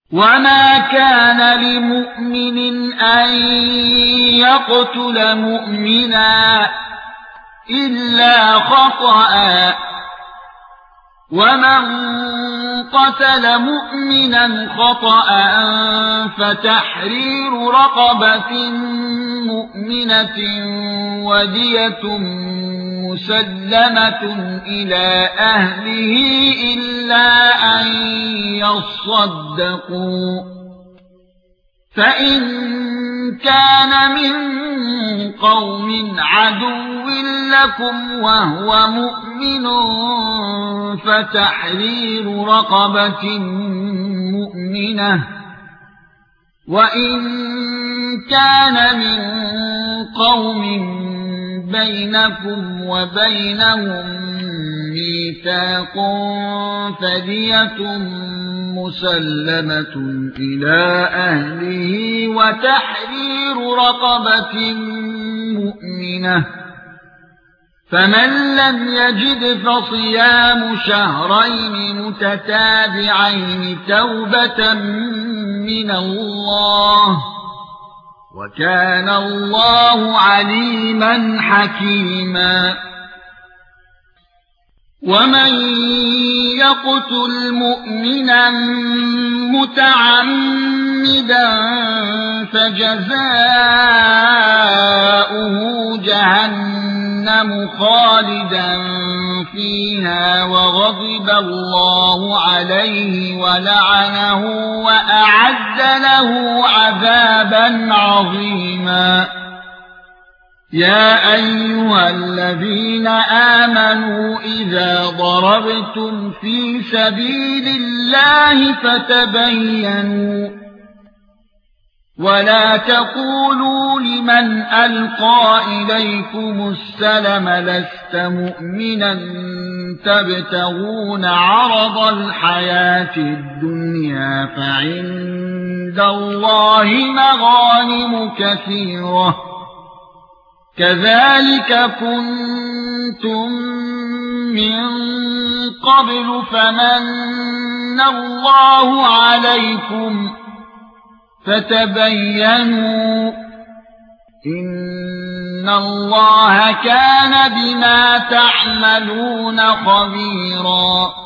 وما كان لمؤمن أن يقتل مؤمنا إلا خطأ ومن قتل مؤمنا خطأ فتحرير رقبة مؤمنة ودية مسلمة إلى أهله إلا أن يصدقوا فإن كان من قوم عدو لكم وهو مؤمن فتحرير رقبة مؤمنة وإن كان من قوم بينكم وبينهم ميثاق فدية مسلمة إلى أهله وتحرير رقبة مؤمنة فمن لم يجد فصيام شهرين متتابعين توبة من الله وكان الله عليما حكيما ومن يقتل مؤمنا متعمدا فجزاؤه جهنم خالدا فيها وغضب الله عليه ولعنه وأعد له عذابا عظيما يا أيها الذين آمنوا إذا ضربتم في سبيل الله فتبينوا ولا تقولوا لمن ألقى إليكم السلم لست مؤمنا تبتغون عرض الحياة الدنيا فعند الله مغانم كثيرة كذلك كنتم من قبل فمن الله عليكم فتبينوا إن الله كان بما تعملون خبيرا